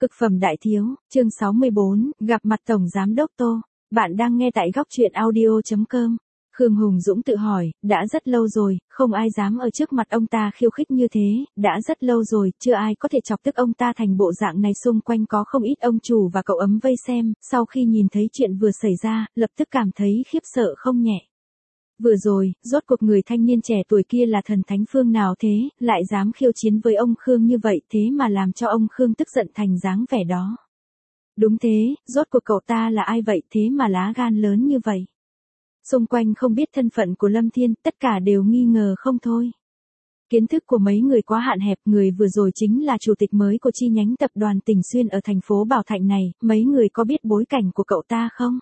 Cực phẩm đại thiếu, chương 64, gặp mặt Tổng Giám đốc Tô. Bạn đang nghe tại góc truyện audio.com. Khương Hùng Dũng tự hỏi, đã rất lâu rồi, không ai dám ở trước mặt ông ta khiêu khích như thế, đã rất lâu rồi, chưa ai có thể chọc tức ông ta thành bộ dạng này. Xung quanh có không ít ông chủ và cậu ấm vây xem, sau khi nhìn thấy chuyện vừa xảy ra, lập tức cảm thấy khiếp sợ không nhẹ. Vừa rồi, rốt cuộc người thanh niên trẻ tuổi kia là thần thánh phương nào thế, lại dám khiêu chiến với ông Khương như vậy, thế mà làm cho ông Khương tức giận thành dáng vẻ đó. Đúng thế, rốt cuộc cậu ta là ai vậy, thế mà lá gan lớn như vậy. Xung quanh không biết thân phận của Lâm Thiên, tất cả đều nghi ngờ không thôi. Kiến thức của mấy người quá hạn hẹp, người vừa rồi chính là chủ tịch mới của chi nhánh tập đoàn Tỉnh Xuyên ở thành phố Bảo Thạnh này, mấy người có biết bối cảnh của cậu ta không?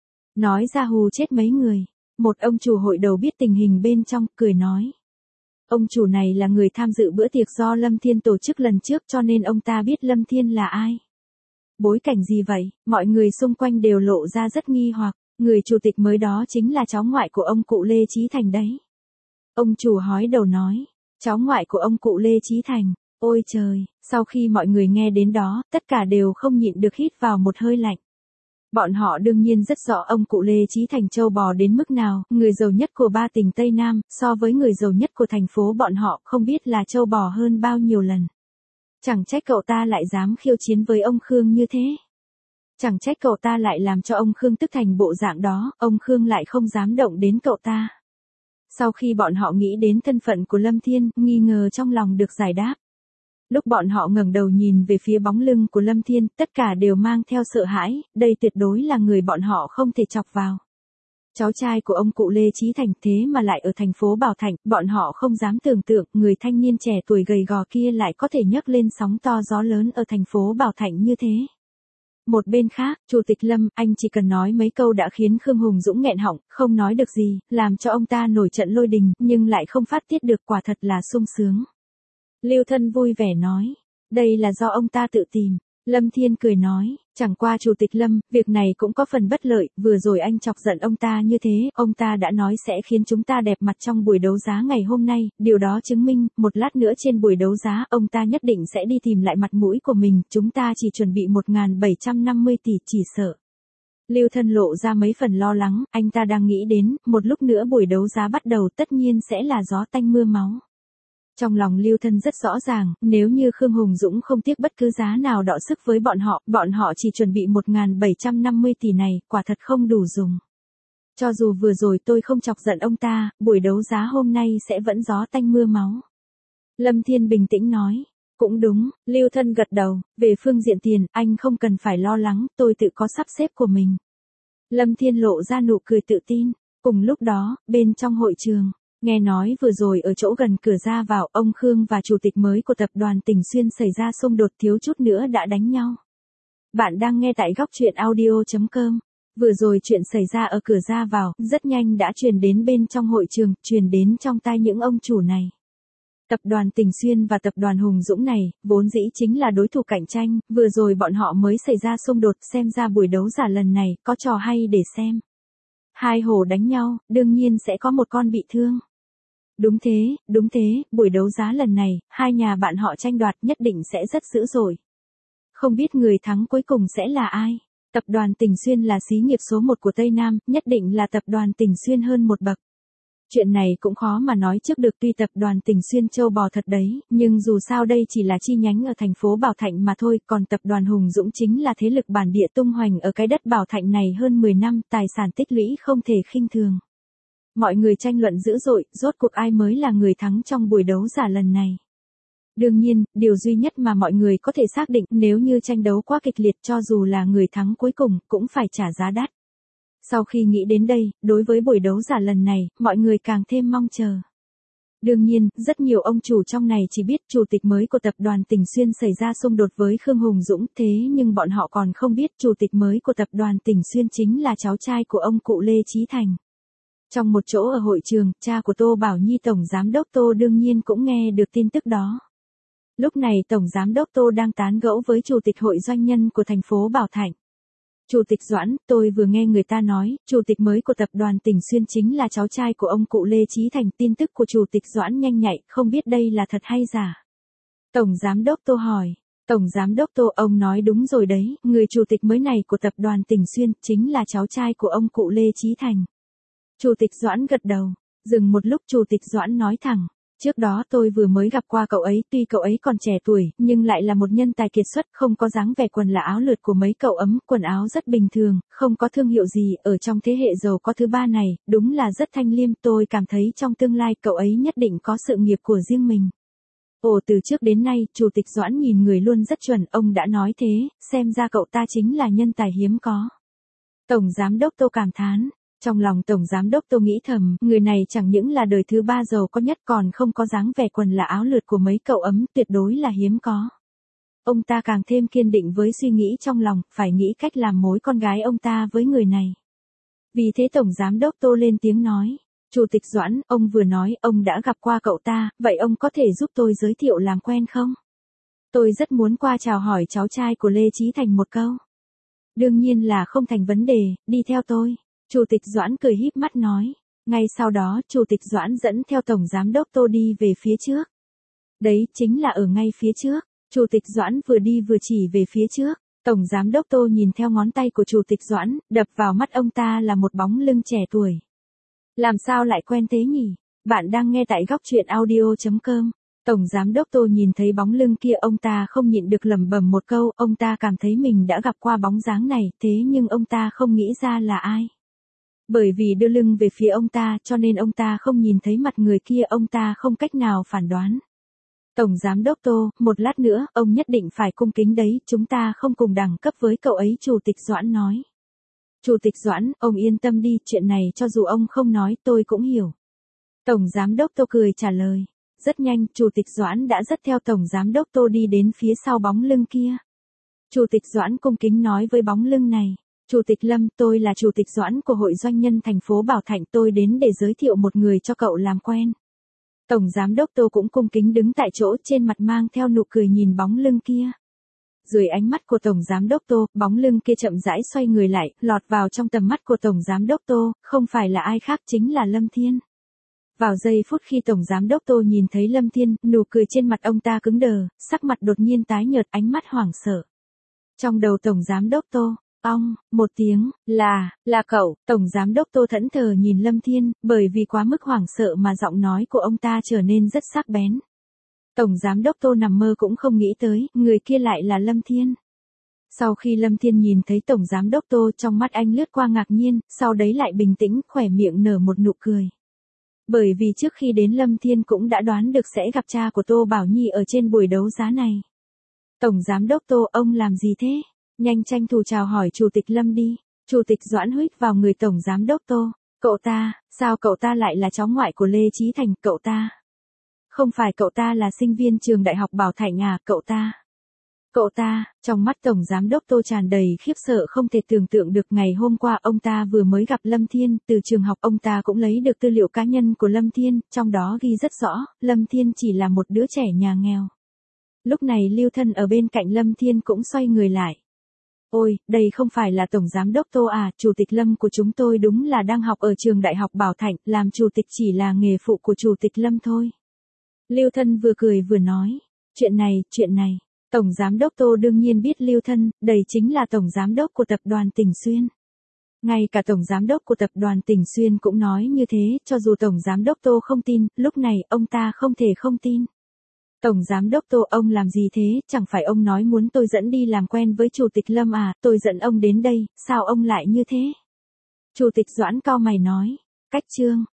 Nói ra hù chết mấy người. Một ông chủ hội đầu biết tình hình bên trong, cười nói. Ông chủ này là người tham dự bữa tiệc do Lâm Thiên tổ chức lần trước, cho nên ông ta biết Lâm Thiên là ai. Bối cảnh gì vậy? Mọi người xung quanh đều lộ ra rất nghi hoặc, người chủ tịch mới đó chính là cháu ngoại của ông cụ Lê Chí Thành đấy. Ông chủ hói đầu nói, cháu ngoại của ông cụ Lê Chí Thành, ôi trời, sau khi mọi người nghe đến đó, tất cả đều không nhịn được hít vào một hơi lạnh. Bọn họ đương nhiên rất rõ ông cụ Lê Chí Thành trâu bò đến mức nào, người giàu nhất của ba tỉnh Tây Nam, so với người giàu nhất của thành phố bọn họ không biết là trâu bò hơn bao nhiêu lần. Chẳng trách cậu ta lại dám khiêu chiến với ông Khương như thế. Chẳng trách cậu ta lại làm cho ông Khương tức thành bộ dạng đó, ông Khương lại không dám động đến cậu ta. Sau khi bọn họ nghĩ đến thân phận của Lâm Thiên, nghi ngờ trong lòng được giải đáp. Lúc bọn họ ngẩng đầu nhìn về phía bóng lưng của Lâm Thiên, tất cả đều mang theo sợ hãi, đây tuyệt đối là người bọn họ không thể chọc vào. Cháu trai của ông cụ Lê Chí Thành thế mà lại ở thành phố Bảo Thạnh, bọn họ không dám tưởng tượng, người thanh niên trẻ tuổi gầy gò kia lại có thể nhấc lên sóng to gió lớn ở thành phố Bảo Thạnh như thế. Một bên khác, Chủ tịch Lâm, anh chỉ cần nói mấy câu đã khiến Khương Hùng Dũng nghẹn họng, không nói được gì, làm cho ông ta nổi trận lôi đình, nhưng lại không phát tiết được, quả thật là sung sướng. Lưu Thân vui vẻ nói, đây là do ông ta tự tìm. Lâm Thiên cười nói, chẳng qua Chủ tịch Lâm, việc này cũng có phần bất lợi, vừa rồi anh chọc giận ông ta như thế, ông ta đã nói sẽ khiến chúng ta đẹp mặt trong buổi đấu giá ngày hôm nay, điều đó chứng minh, một lát nữa trên buổi đấu giá, ông ta nhất định sẽ đi tìm lại mặt mũi của mình, chúng ta chỉ chuẩn bị 1.750 tỷ, chỉ sợ. Lưu Thân lộ ra mấy phần lo lắng, anh ta đang nghĩ đến, một lúc nữa buổi đấu giá bắt đầu tất nhiên sẽ là gió tanh mưa máu. Trong lòng Lưu Thân rất rõ ràng, nếu như Khương Hùng Dũng không tiếc bất cứ giá nào đọ sức với bọn họ chỉ chuẩn bị 1.750 tỷ này, quả thật không đủ dùng. Cho dù vừa rồi tôi không chọc giận ông ta, buổi đấu giá hôm nay sẽ vẫn gió tanh mưa máu. Lâm Thiên bình tĩnh nói, cũng đúng, Lưu Thân gật đầu, về phương diện tiền, anh không cần phải lo lắng, tôi tự có sắp xếp của mình. Lâm Thiên lộ ra nụ cười tự tin, cùng lúc đó, bên trong hội trường. Nghe nói vừa rồi ở chỗ gần cửa ra vào, ông Khương và chủ tịch mới của tập đoàn Tỉnh Xuyên xảy ra xung đột, thiếu chút nữa đã đánh nhau. Bạn đang nghe tại góc truyện audio.com. Vừa rồi chuyện xảy ra ở cửa ra vào, rất nhanh đã truyền đến bên trong hội trường, truyền đến trong tai những ông chủ này. Tập đoàn Tỉnh Xuyên và tập đoàn Hùng Dũng này, vốn dĩ chính là đối thủ cạnh tranh, vừa rồi bọn họ mới xảy ra xung đột, xem ra buổi đấu giá lần này, có trò hay để xem. Hai hổ đánh nhau, đương nhiên sẽ có một con bị thương. Đúng thế, buổi đấu giá lần này, hai nhà bạn họ tranh đoạt nhất định sẽ rất dữ dội. Không biết người thắng cuối cùng sẽ là ai? Tập đoàn Tỉnh Xuyên là xí nghiệp số 1 của Tây Nam, nhất định là tập đoàn Tỉnh Xuyên hơn một bậc. Chuyện này cũng khó mà nói trước được, tuy tập đoàn Tỉnh Xuyên trâu bò thật đấy, nhưng dù sao đây chỉ là chi nhánh ở thành phố Bảo Thạnh mà thôi, còn tập đoàn Hùng Dũng chính là thế lực bản địa tung hoành ở cái đất Bảo Thạnh này hơn 10 năm, tài sản tích lũy không thể khinh thường. Mọi người tranh luận dữ dội, rốt cuộc ai mới là người thắng trong buổi đấu giá lần này. Đương nhiên, điều duy nhất mà mọi người có thể xác định, nếu như tranh đấu quá kịch liệt, cho dù là người thắng cuối cùng, cũng phải trả giá đắt. Sau khi nghĩ đến đây, đối với buổi đấu giá lần này, mọi người càng thêm mong chờ. Đương nhiên, rất nhiều ông chủ trong này chỉ biết chủ tịch mới của tập đoàn Tỉnh Xuyên xảy ra xung đột với Khương Hùng Dũng, thế nhưng bọn họ còn không biết chủ tịch mới của tập đoàn Tỉnh Xuyên chính là cháu trai của ông cụ Lê Chí Thành. Trong một chỗ ở hội trường, cha của Tô Bảo Nhi Tổng Giám đốc Tô đương nhiên cũng nghe được tin tức đó. Lúc này Tổng Giám đốc Tô đang tán gẫu với Chủ tịch Hội Doanh nhân của thành phố Bảo Thạnh. Chủ tịch Doãn, tôi vừa nghe người ta nói, Chủ tịch mới của tập đoàn Tỉnh Xuyên chính là cháu trai của ông cụ Lê Chí Thành. Tin tức của Chủ tịch Doãn nhanh nhạy, không biết đây là thật hay giả. Tổng Giám đốc Tô hỏi. Tổng Giám đốc Tô, ông nói đúng rồi đấy, người chủ tịch mới này của tập đoàn Tình Xuyên chính là cháu trai của ông cụ Lê Chí Thành. Chủ tịch Doãn gật đầu, dừng một lúc Chủ tịch Doãn nói thẳng. Trước đó tôi vừa mới gặp qua cậu ấy, tuy cậu ấy còn trẻ tuổi, nhưng lại là một nhân tài kiệt xuất, không có dáng vẻ quần là áo lượt của mấy cậu ấm, quần áo rất bình thường, không có thương hiệu gì, ở trong thế hệ giàu có thứ ba này, đúng là rất thanh liêm, tôi cảm thấy trong tương lai cậu ấy nhất định có sự nghiệp của riêng mình. Ồ, từ trước đến nay, Chủ tịch Doãn nhìn người luôn rất chuẩn, ông đã nói thế, xem ra cậu ta chính là nhân tài hiếm có. Tổng Giám đốc Tô cảm thán. Trong lòng Tổng Giám đốc Tô nghĩ thầm, người này chẳng những là đời thứ ba giàu có nhất còn không có dáng vẻ quần là áo lượt của mấy cậu ấm, tuyệt đối là hiếm có. Ông ta càng thêm kiên định với suy nghĩ trong lòng, phải nghĩ cách làm mối con gái ông ta với người này. Vì thế Tổng Giám đốc Tô lên tiếng nói, Chủ tịch Doãn, ông vừa nói ông đã gặp qua cậu ta, vậy ông có thể giúp tôi giới thiệu làm quen không? Tôi rất muốn qua chào hỏi cháu trai của Lê Chí Thành một câu. Đương nhiên là không thành vấn đề, đi theo tôi. Chủ tịch Doãn cười híp mắt nói. Ngay sau đó, Chủ tịch Doãn dẫn theo Tổng Giám đốc Tô đi về phía trước. Đấy chính là ở ngay phía trước. Chủ tịch Doãn vừa đi vừa chỉ về phía trước. Tổng Giám đốc Tô nhìn theo ngón tay của Chủ tịch Doãn, đập vào mắt ông ta là một bóng lưng trẻ tuổi. Làm sao lại quen thế nhỉ? Bạn đang nghe tại góc truyện audio.com. Tổng Giám đốc Tô nhìn thấy bóng lưng kia, ông ta không nhịn được lẩm bẩm một câu, ông ta cảm thấy mình đã gặp qua bóng dáng này, thế nhưng ông ta không nghĩ ra là ai. Bởi vì đưa lưng về phía ông ta, cho nên ông ta không nhìn thấy mặt người kia, ông ta không cách nào phán đoán. Tổng Giám đốc Tô, một lát nữa, ông nhất định phải cung kính đấy, chúng ta không cùng đẳng cấp với cậu ấy, Chủ tịch Doãn nói. Chủ tịch Doãn, ông yên tâm đi, chuyện này cho dù ông không nói tôi cũng hiểu. Tổng Giám đốc Tô cười trả lời. Rất nhanh, Chủ tịch Doãn đã dắt theo Tổng Giám đốc Tô đi đến phía sau bóng lưng kia. Chủ tịch Doãn cung kính nói với bóng lưng này. Chủ tịch Lâm, tôi là Chủ tịch Doãn của Hội Doanh nhân thành phố Bảo Thạnh, tôi đến để giới thiệu một người cho cậu làm quen. Tổng Giám đốc Tô cũng cung kính đứng tại chỗ, trên mặt mang theo nụ cười nhìn bóng lưng kia. Dưới ánh mắt của Tổng Giám đốc Tô, bóng lưng kia chậm rãi xoay người lại, lọt vào trong tầm mắt của Tổng Giám đốc Tô, không phải là ai khác chính là Lâm Thiên. Vào giây phút khi Tổng Giám đốc Tô nhìn thấy Lâm Thiên, nụ cười trên mặt ông ta cứng đờ, sắc mặt đột nhiên tái nhợt, ánh mắt hoảng sợ. Trong đầu Tổng Giám đốc Tô, ong, một tiếng, là cậu, Tổng Giám đốc Tô thẫn thờ nhìn Lâm Thiên, bởi vì quá mức hoảng sợ mà giọng nói của ông ta trở nên rất sắc bén. Tổng Giám đốc Tô nằm mơ cũng không nghĩ tới, người kia lại là Lâm Thiên. Sau khi Lâm Thiên nhìn thấy Tổng Giám đốc Tô, trong mắt anh lướt qua ngạc nhiên, sau đấy lại bình tĩnh, khỏe miệng nở một nụ cười. Bởi vì trước khi đến Lâm Thiên cũng đã đoán được sẽ gặp cha của Tô Bảo Nhi ở trên buổi đấu giá này. Tổng Giám đốc Tô, ông làm gì thế? Nhanh tranh thủ chào hỏi Chủ tịch Lâm đi. Chủ tịch Doãn huýt vào người Tổng Giám đốc Tô. Cậu ta, sao cậu ta lại là cháu ngoại của Lê Chí Thành, cậu ta? Không phải cậu ta là sinh viên trường Đại học Bảo Thạnh à, cậu ta? Cậu ta, trong mắt Tổng Giám đốc Tô tràn đầy khiếp sợ không thể tưởng tượng được, ngày hôm qua ông ta vừa mới gặp Lâm Thiên, từ trường học ông ta cũng lấy được tư liệu cá nhân của Lâm Thiên, trong đó ghi rất rõ, Lâm Thiên chỉ là một đứa trẻ nhà nghèo. Lúc này Lưu Thân ở bên cạnh Lâm Thiên cũng xoay người lại. Ôi, đây không phải là Tổng Giám đốc Tô à, Chủ tịch Lâm của chúng tôi đúng là đang học ở trường Đại học Bảo Thạnh, làm chủ tịch chỉ là nghề phụ của Chủ tịch Lâm thôi. Lưu Thân vừa cười vừa nói, chuyện này. Tổng Giám đốc Tô đương nhiên biết Lưu Thân, đây chính là Tổng Giám đốc của Tập đoàn Tình Xuyên. Ngay cả Tổng Giám đốc của Tập đoàn Tình Xuyên cũng nói như thế, cho dù Tổng Giám đốc Tô không tin, lúc này ông ta không thể không tin. Tổng Giám đốc Tô, ông làm gì thế, chẳng phải ông nói muốn tôi dẫn đi làm quen với Chủ tịch Lâm à, tôi dẫn ông đến đây, sao ông lại như thế? Chủ tịch Doãn cau mày nói, cách chương.